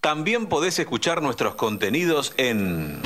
También podés escuchar nuestros contenidos en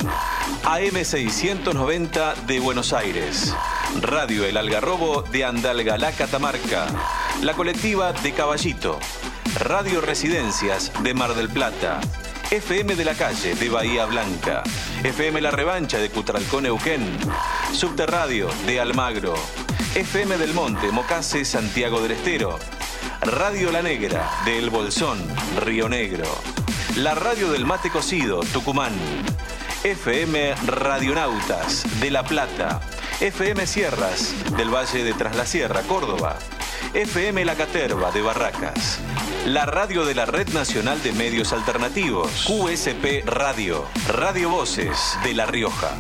AM690 de Buenos Aires, Radio El Algarrobo de Andalgalá, Catamarca, La Colectiva de Caballito, Radio Residencias de Mar del Plata, FM de la Calle de Bahía Blanca, FM La Revancha de Cutralcón, Neuquén, Subterradio de Almagro, FM del Monte, Mocase, Santiago del Estero, Radio La Negra de El Bolsón, Río Negro, la Radio del Mate Cocido, Tucumán, FM Radionautas de La Plata, FM Sierras del Valle de Tras la Sierra, Córdoba, FM La Caterva de Barracas, la radio de la Red Nacional de Medios Alternativos, QSP Radio, Radio Voces de La Rioja.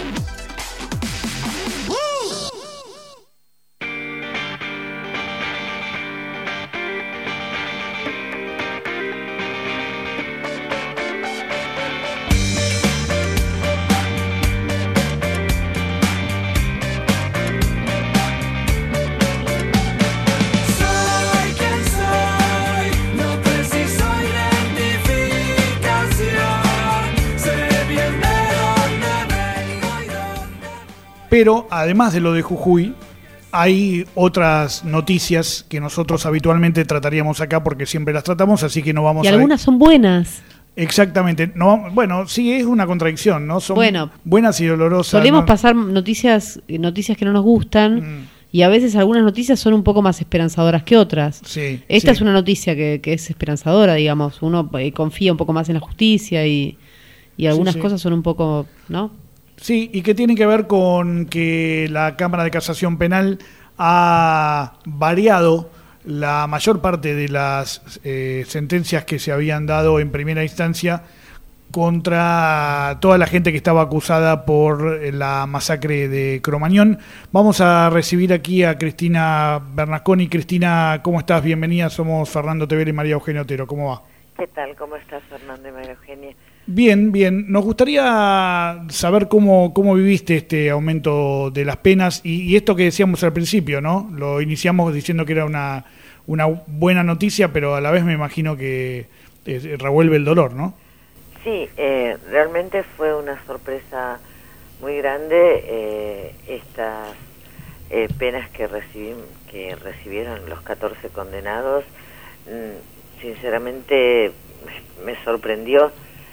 Pero además de lo de Jujuy, hay otras noticias que nosotros habitualmente trataríamos acá porque siempre las tratamos, así que no vamos a... Y algunas son buenas. Exactamente. No, bueno, sí, es una contradicción, ¿no? Son buenas y dolorosas. Solemos pasar noticias que no nos gustan y a veces algunas noticias son un poco más esperanzadoras que otras. Sí, Esta es una noticia que es esperanzadora, digamos. Uno confía un poco más en la justicia y algunas cosas son un poco, ¿no? Sí, y que tiene que ver con que la Cámara de Casación Penal ha variado la mayor parte de las sentencias que se habían dado en primera instancia contra toda la gente que estaba acusada por la masacre de Cromañón. Vamos a recibir aquí a Cristina Bernasconi. Cristina, ¿cómo estás? Bienvenida, somos Fernando Tevere y María Eugenia Otero. ¿Cómo va? ¿Qué tal? ¿Cómo estás, Fernando y María Eugenia? Bien, bien. Nos gustaría saber cómo viviste este aumento de las penas y esto que decíamos al principio, ¿no? Lo iniciamos diciendo que era una buena noticia, pero a la vez me imagino que revuelve el dolor, ¿no? Sí, realmente fue una sorpresa muy grande estas penas que recibieron los 14 condenados. Sinceramente me sorprendió.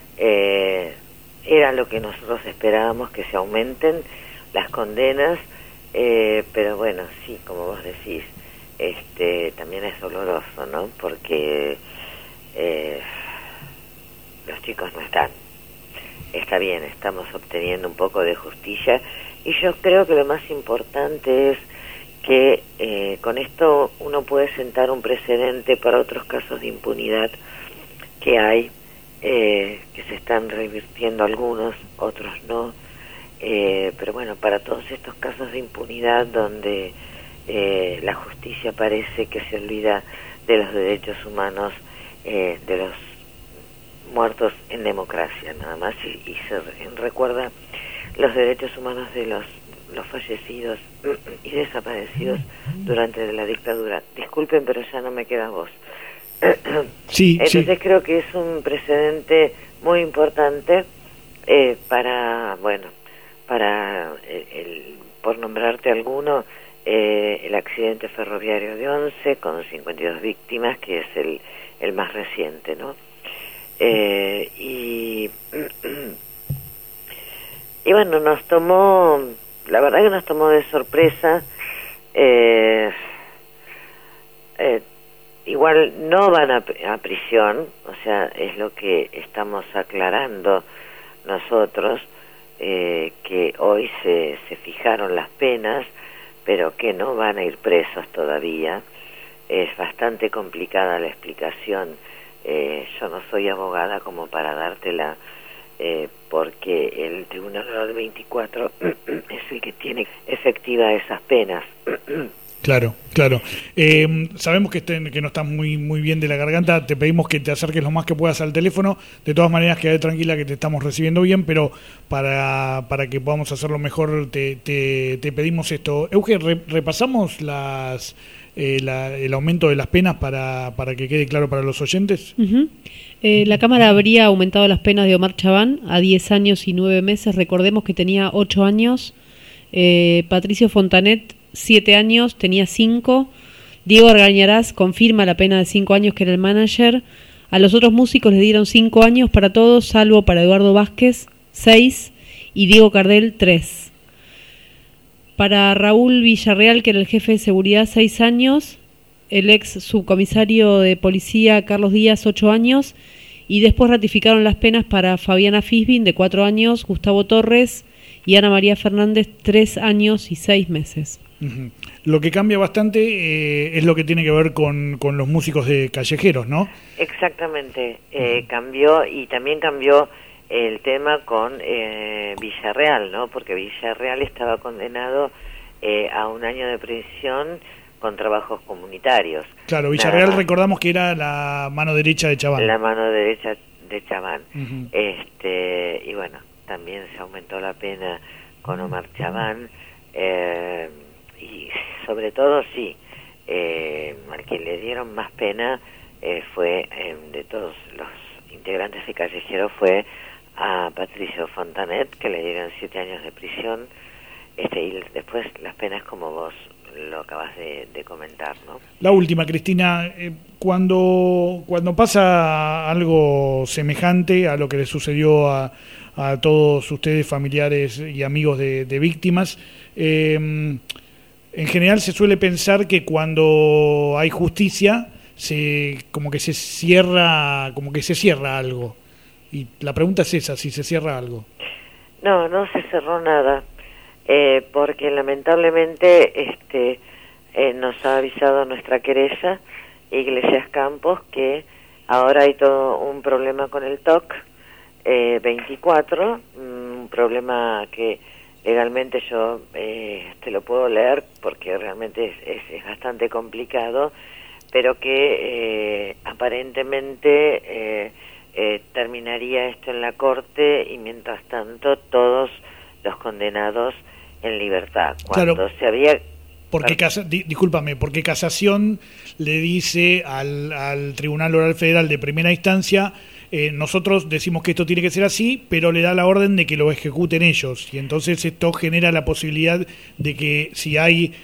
Era lo que nosotros esperábamos, que se aumenten las condenas, pero bueno, sí, como vos decís, también es doloroso, ¿no? Porque los chicos no están. Está bien, estamos obteniendo un poco de justicia y yo creo que lo más importante es que con esto uno puede sentar un precedente para otros casos de impunidad que hay, que se están revirtiendo algunos, otros no, pero bueno, para todos estos casos de impunidad donde la justicia parece que se olvida de los derechos humanos de los muertos en democracia, nada más, y se recuerda los derechos humanos de los fallecidos y desaparecidos durante la dictadura. Disculpen, pero ya no me queda voz. Sí, entonces creo que es un precedente muy importante para por nombrarte alguno, el accidente ferroviario de Once con 52 víctimas, que es el más reciente, ¿no? Y bueno, la verdad que nos tomó de sorpresa. Igual no van a prisión, o sea, es lo que estamos aclarando nosotros, que hoy se fijaron las penas, pero que no van a ir presos todavía. Es bastante complicada la explicación. Yo no soy abogada como para dártela, porque el Tribunal Oral 24 es el que tiene efectiva esas penas. Claro. Sabemos que no estás muy bien de la garganta, te pedimos que te acerques lo más que puedas al teléfono. De todas maneras, quédate tranquila que te estamos recibiendo bien, pero para que podamos hacerlo mejor te pedimos esto. Euge, repasamos las el aumento de las penas para que quede claro para los oyentes? Uh-huh. La Cámara habría aumentado las penas de Omar Chabán a 10 años y 9 meses. Recordemos que tenía 8 años. Patricio Fontanet, 7 años, tenía 5. Diego Argañarás confirma la pena de 5 años, que era el manager. A los otros músicos les dieron 5 años para todos, salvo para Eduardo Vázquez, 6, y Diego Cardel, 3. Para Raúl Villarreal, que era el jefe de seguridad, 6 años. El ex subcomisario de policía Carlos Díaz, 8 años. Y después ratificaron las penas para Fabiana Fisbin, de 4 años, Gustavo Torres y Ana María Fernández, 3 años y 6 meses. Uh-huh. Lo que cambia bastante es lo que tiene que ver con los músicos de callejeros, ¿no? Exactamente. Cambió, y también cambió el tema con Villarreal, ¿no? Porque Villarreal estaba condenado a 1 año de prisión con trabajos comunitarios. Claro, Villarreal recordamos que era la mano derecha de Chabán. La mano derecha de Chabán. Uh-huh. Y bueno, también se aumentó la pena con Omar Chabán, y sobre todo al que le dieron más pena fue, de todos los integrantes de Callejero, fue a Patricio Fontanet, que le dieron 7 años de prisión, y después las penas como vos lo acabas de comentar, ¿no? La última, Cristina, cuando pasa algo semejante a lo que le sucedió a todos ustedes, familiares y amigos de víctimas, en general se suele pensar que cuando hay justicia como que se cierra algo. Y la pregunta es esa, si se cierra algo. No se cerró nada, porque lamentablemente nos ha avisado nuestra querella, Iglesias Campos, que ahora hay todo un problema con el TOC 24, un problema que legalmente yo te lo puedo leer porque realmente es bastante complicado, pero que aparentemente terminaría esto en la corte, y mientras tanto todos los condenados en libertad. Cuando claro, se había... Porque discúlpame, porque Casación le dice al Tribunal Oral Federal de primera instancia, nosotros decimos que esto tiene que ser así, pero le da la orden de que lo ejecuten ellos, y entonces esto genera la posibilidad de que si hay,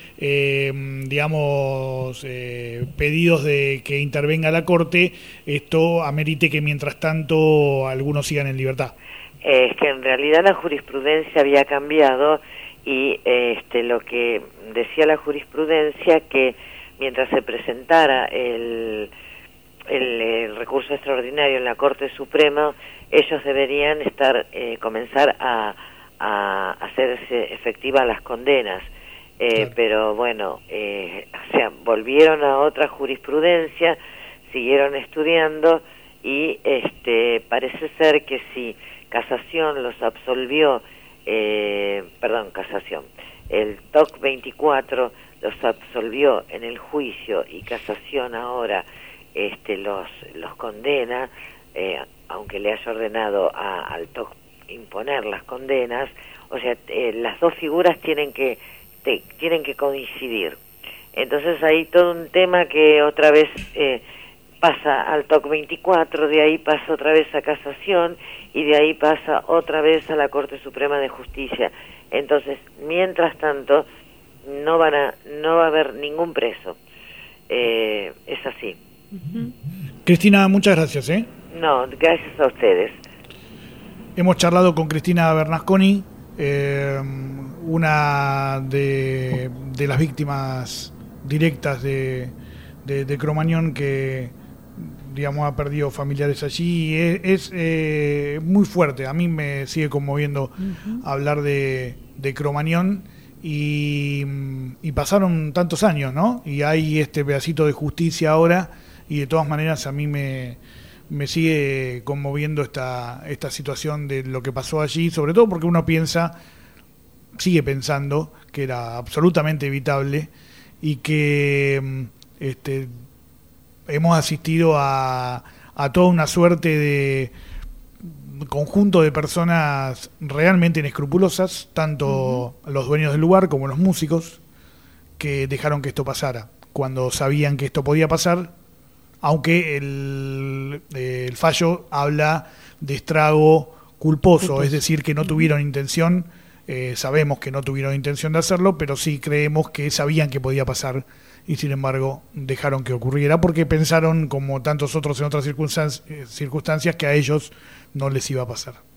pedidos de que intervenga la Corte, esto amerite que mientras tanto algunos sigan en libertad. Es que en realidad la jurisprudencia había cambiado, y lo que decía la jurisprudencia, que mientras se presentara el recurso extraordinario en la Corte Suprema, ellos deberían comenzar a hacerse efectivas las condenas. Claro. Pero bueno, volvieron a otra jurisprudencia, siguieron estudiando, y parece ser que si Casación los absolvió, Casación, el TOC 24 los absolvió en el juicio, y Casación ahora los condena, aunque le haya ordenado al TOC imponer las condenas. O sea, las dos figuras tienen que coincidir. Entonces hay todo un tema que otra vez pasa al TOC 24, de ahí pasa otra vez a Casación, y de ahí pasa otra vez a la Corte Suprema de Justicia. Entonces, mientras tanto, no va a haber ningún preso. Es así. Uh-huh. Cristina, muchas gracias. No, gracias a ustedes. Hemos charlado con Cristina Bernasconi, una de las víctimas directas de Cromañón, que digamos ha perdido familiares allí. Es muy fuerte. A mí me sigue conmoviendo hablar de Cromañón, y pasaron tantos años, ¿no? Y hay este pedacito de justicia ahora, y de todas maneras a mí me sigue conmoviendo esta situación de lo que pasó allí, sobre todo porque uno sigue pensando que era absolutamente evitable, y que hemos asistido a toda una suerte de conjunto de personas realmente inescrupulosas, tanto los dueños del lugar como los músicos, que dejaron que esto pasara. cuando sabían que esto podía pasar, aunque el fallo habla de estrago culposo, es decir, que no tuvieron intención, sabemos que no tuvieron intención de hacerlo, pero sí creemos que sabían que podía pasar y sin embargo dejaron que ocurriera porque pensaron, como tantos otros en otras circunstancias, que a ellos no les iba a pasar.